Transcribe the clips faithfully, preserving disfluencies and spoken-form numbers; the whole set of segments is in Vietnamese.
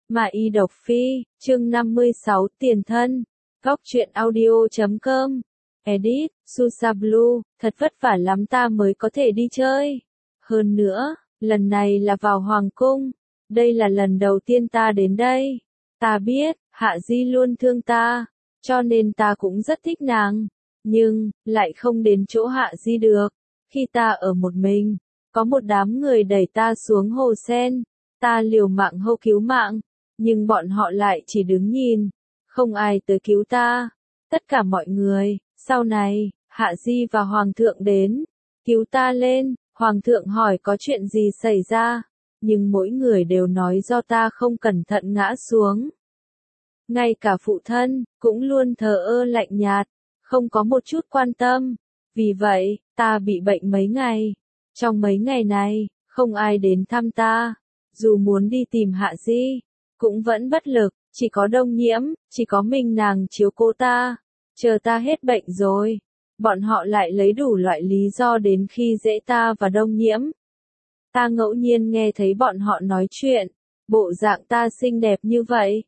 Mà y độc phi, chương năm mươi sáu tiền thân. Góc truyện audio chấm com. Edit, Susablue, thật vất vả lắm ta mới có thể đi chơi. Hơn nữa, lần này là vào Hoàng cung. Đây là lần đầu tiên ta đến đây. Ta biết, Hạ Di luôn thương ta, cho nên ta cũng rất thích nàng. Nhưng, lại không đến chỗ Hạ Di được. Khi ta ở một mình, có một đám người đẩy ta xuống hồ sen. Ta liều mạng hô cứu mạng, nhưng bọn họ lại chỉ đứng nhìn. Không ai tới cứu ta. Tất cả mọi người, sau này, Hạ Di và Hoàng thượng đến, cứu ta lên. Hoàng thượng hỏi có chuyện gì xảy ra, nhưng mỗi người đều nói do ta không cẩn thận ngã xuống. Ngay cả phụ thân, cũng luôn thờ ơ lạnh nhạt, không có một chút quan tâm. Vì vậy, ta bị bệnh mấy ngày. Trong mấy ngày này, không ai đến thăm ta. Dù muốn đi tìm Hạ Di, cũng vẫn bất lực, chỉ có Đông Nhiễm, chỉ có mình nàng chiếu cố ta. Chờ ta hết bệnh rồi, bọn họ lại lấy đủ loại lý do đến khi dễ ta và Đông Nhiễm. Ta ngẫu nhiên nghe thấy bọn họ nói chuyện, bộ dạng ta xinh đẹp như vậy.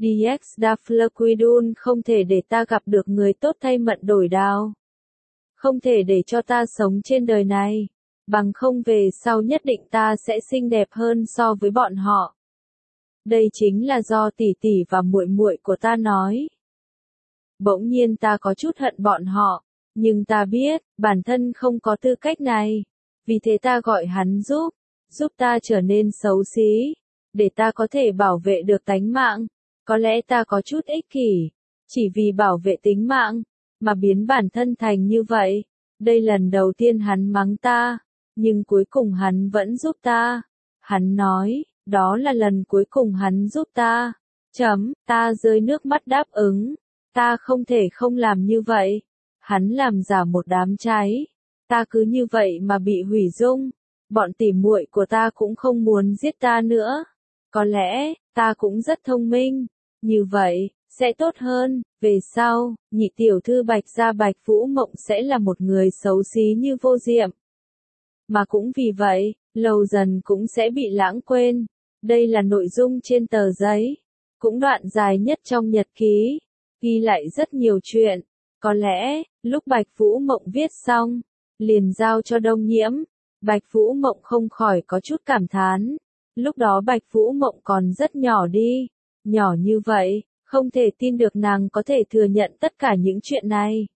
Dexdaflequidun không thể để ta gặp được người tốt thay mận đổi đao. Không thể để cho ta sống trên đời này. Bằng không về sau nhất định ta sẽ xinh đẹp hơn so với bọn họ. Đây chính là do tỷ tỷ và muội muội của ta nói. Bỗng nhiên ta có chút hận bọn họ, nhưng ta biết, bản thân không có tư cách này. Vì thế ta gọi hắn giúp, giúp ta trở nên xấu xí, để ta có thể bảo vệ được tánh mạng. Có lẽ ta có chút ích kỷ, chỉ vì bảo vệ tính mạng, mà biến bản thân thành như vậy. Đây lần đầu tiên hắn mắng ta, nhưng cuối cùng hắn vẫn giúp ta. Hắn nói, đó là lần cuối cùng hắn giúp ta. Chấm, ta rơi nước mắt đáp ứng. Ta không thể không làm như vậy. Hắn làm giả một đám cháy. Ta cứ như vậy mà bị hủy dung. Bọn tỉ muội của ta cũng không muốn giết ta nữa. Có lẽ, ta cũng rất thông minh. Như vậy, sẽ tốt hơn. Về sau, nhị tiểu thư Bạch Gia Bạch Vũ Mộng sẽ là một người xấu xí như Vô Diệm. Mà cũng vì vậy, lâu dần cũng sẽ bị lãng quên. Đây là nội dung trên tờ giấy. Cũng đoạn dài nhất trong nhật ký. Ghi lại rất nhiều chuyện. Có lẽ, lúc Bạch Vũ Mộng viết xong, liền giao cho Đông Nhiễm. Bạch Vũ Mộng không khỏi có chút cảm thán. Lúc đó Bạch Vũ Mộng còn rất nhỏ đi. Nhỏ như vậy, không thể tin được nàng có thể thừa nhận tất cả những chuyện này.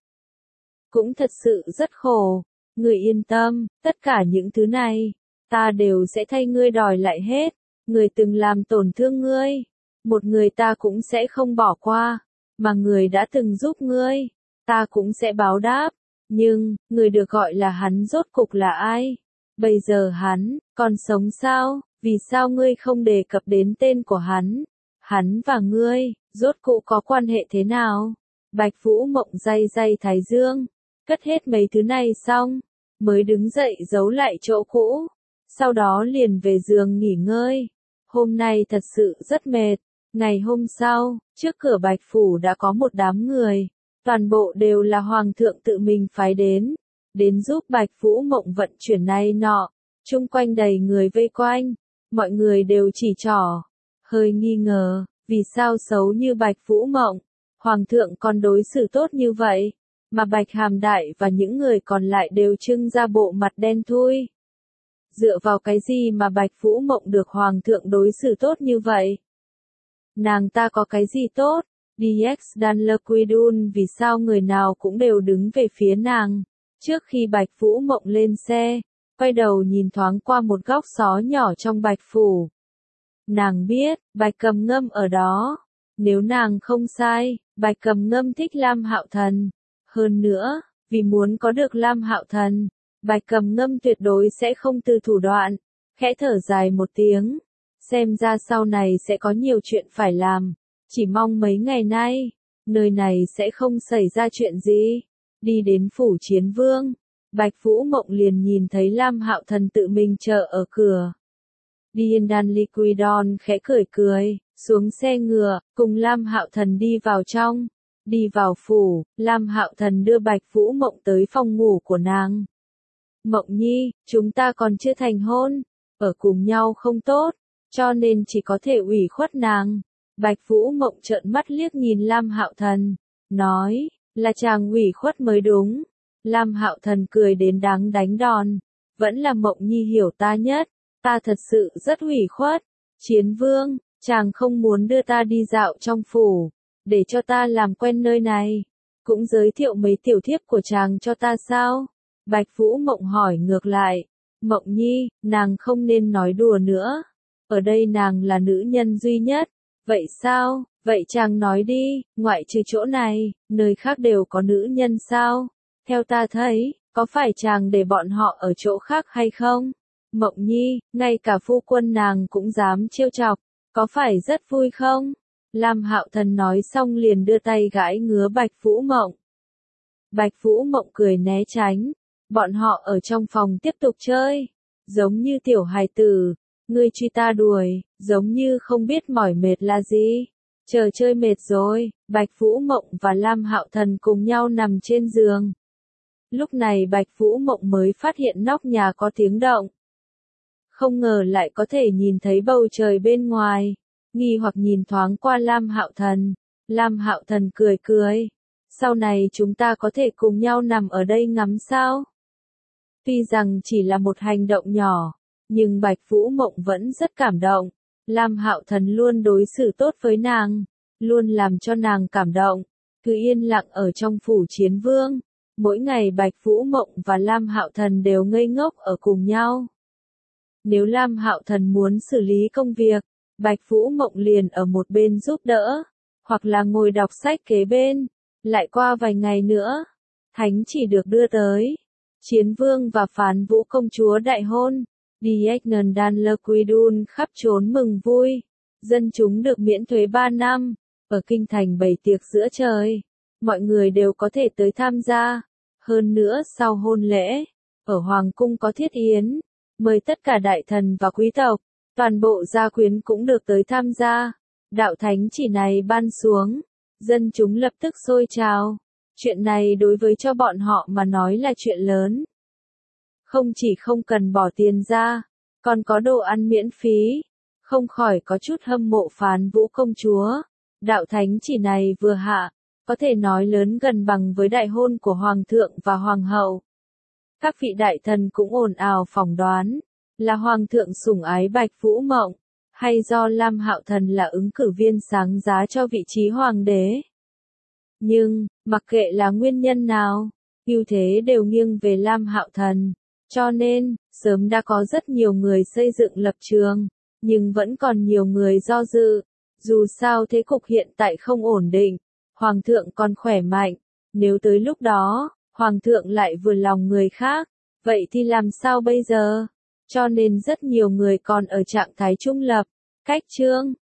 Cũng thật sự rất khổ. Ngươi yên tâm, tất cả những thứ này, ta đều sẽ thay ngươi đòi lại hết. Người từng làm tổn thương ngươi, một người ta cũng sẽ không bỏ qua, mà người đã từng giúp ngươi, ta cũng sẽ báo đáp. Nhưng, người được gọi là hắn rốt cục là ai? Bây giờ hắn, còn sống sao? Vì sao ngươi không đề cập đến tên của hắn? Hắn và ngươi, rốt cuộc có quan hệ thế nào? Bạch Vũ Mộng day day thái dương, cất hết mấy thứ này xong, mới đứng dậy giấu lại chỗ cũ, sau đó liền về giường nghỉ ngơi. Hôm nay thật sự rất mệt. Ngày hôm sau, trước cửa Bạch Phủ đã có một đám người, toàn bộ đều là Hoàng thượng tự mình phái đến, đến giúp Bạch Vũ Mộng vận chuyển này nọ. Chung quanh đầy người vây quanh, mọi người đều chỉ trỏ, hơi nghi ngờ, vì sao xấu như Bạch Vũ Mộng, Hoàng thượng còn đối xử tốt như vậy, mà Bạch Hàm Đại và những người còn lại đều trưng ra bộ mặt đen thui. Dựa vào cái gì mà Bạch Vũ Mộng được Hoàng thượng đối xử tốt như vậy? Nàng ta có cái gì tốt? Dexdaflequidun vì sao người nào cũng đều đứng về phía nàng? Trước khi Bạch Vũ Mộng lên xe, quay đầu nhìn thoáng qua một góc xó nhỏ trong Bạch Phủ. Nàng biết, Bạch Cầm Ngâm ở đó. Nếu nàng không sai, Bạch Cầm Ngâm thích Lam Hạo Thần. Hơn nữa, vì muốn có được Lam Hạo Thần, Bạch Cầm Ngâm tuyệt đối sẽ không từ thủ đoạn. Khẽ thở dài một tiếng. Xem ra sau này sẽ có nhiều chuyện phải làm. Chỉ mong mấy ngày nay, nơi này sẽ không xảy ra chuyện gì. Đi đến phủ Chiến Vương, Bạch Vũ Mộng liền nhìn thấy Lam Hạo Thần tự mình chờ ở cửa. Dexdaflequidun khẽ cười cười, xuống xe ngựa, cùng Lam Hạo Thần đi vào trong. Đi vào phủ, Lam Hạo Thần đưa Bạch Vũ Mộng tới phòng ngủ của nàng. Mộng Nhi, chúng ta còn chưa thành hôn, ở cùng nhau không tốt. cho nên chỉ có thể ủy khuất nàng. Bạch Vũ Mộng trợn mắt liếc nhìn Lam Hạo Thần, nói, là chàng ủy khuất mới đúng. Lam Hạo Thần cười đến đáng đánh đòn, vẫn là Mộng Nhi hiểu ta nhất, ta thật sự rất ủy khuất. Chiến Vương, chàng không muốn đưa ta đi dạo trong phủ, để cho ta làm quen nơi này, cũng giới thiệu mấy tiểu thiếp của chàng cho ta sao? Bạch Vũ Mộng hỏi ngược lại, Mộng Nhi, nàng không nên nói đùa nữa, ở đây nàng là nữ nhân duy nhất, vậy sao, vậy chàng nói đi, ngoại trừ chỗ này, nơi khác đều có nữ nhân sao? Theo ta thấy, có phải chàng để bọn họ ở chỗ khác hay không? Mộng Nhi, ngay cả phu quân nàng cũng dám trêu chọc, có phải rất vui không? Lam Hạo Thần nói xong liền đưa tay gãi ngứa Bạch Vũ Mộng. Bạch Vũ Mộng cười né tránh, bọn họ ở trong phòng tiếp tục chơi, giống như tiểu hài tử, ngươi truy ta đuổi, giống như không biết mỏi mệt là gì. Chờ chơi mệt rồi, Bạch Vũ Mộng và Lam Hạo Thần cùng nhau nằm trên giường. Lúc này Bạch Vũ Mộng mới phát hiện nóc nhà có tiếng động. Không ngờ lại có thể nhìn thấy bầu trời bên ngoài, nghi hoặc nhìn thoáng qua Lam Hạo Thần. Lam Hạo Thần cười cười, sau này chúng ta có thể cùng nhau nằm ở đây ngắm sao? Tuy rằng chỉ là một hành động nhỏ, nhưng Bạch Vũ Mộng vẫn rất cảm động. Lam Hạo Thần luôn đối xử tốt với nàng, luôn làm cho nàng cảm động, cứ yên lặng ở trong phủ Chiến Vương. Mỗi ngày Bạch Vũ Mộng và Lam Hạo Thần đều ngây ngốc ở cùng nhau. Nếu Lam Hạo Thần muốn xử lý công việc, Bạch Vũ Mộng liền ở một bên giúp đỡ, hoặc là ngồi đọc sách kế bên. Lại qua vài ngày nữa, thánh chỉ được đưa tới. Chiến Vương và Phán Vũ công chúa đại hôn, Diegnan Dan Lequidun khắp trốn mừng vui. Dân chúng được miễn thuế ba năm, ở kinh thành bày tiệc giữa trời. Mọi người đều có thể tới tham gia. Hơn nữa sau hôn lễ, ở Hoàng cung có thiết yến, mời tất cả đại thần và quý tộc, toàn bộ gia quyến cũng được tới tham gia. Đạo thánh chỉ này ban xuống, dân chúng lập tức sôi trào. Chuyện này đối với cho bọn họ mà nói là chuyện lớn. Không chỉ không cần bỏ tiền ra, còn có đồ ăn miễn phí, không khỏi có chút hâm mộ Phán Vũ công chúa. Đạo thánh chỉ này vừa hạ, có thể nói lớn gần bằng với đại hôn của Hoàng thượng và Hoàng hậu. Các vị đại thần cũng ồn ào phỏng đoán, là Hoàng thượng sủng ái Bạch Vũ Mộng, hay do Lam Hạo Thần là ứng cử viên sáng giá cho vị trí Hoàng đế. Nhưng, mặc kệ là nguyên nhân nào, ưu thế đều nghiêng về Lam Hạo Thần, cho nên, sớm đã có rất nhiều người xây dựng lập trường, nhưng vẫn còn nhiều người do dự. Dù sao thế cục hiện tại không ổn định, Hoàng thượng còn khỏe mạnh, nếu tới lúc đó, Hoàng thượng lại vừa lòng người khác, vậy thì làm sao bây giờ? Cho nên rất nhiều người còn ở trạng thái trung lập. Cách chương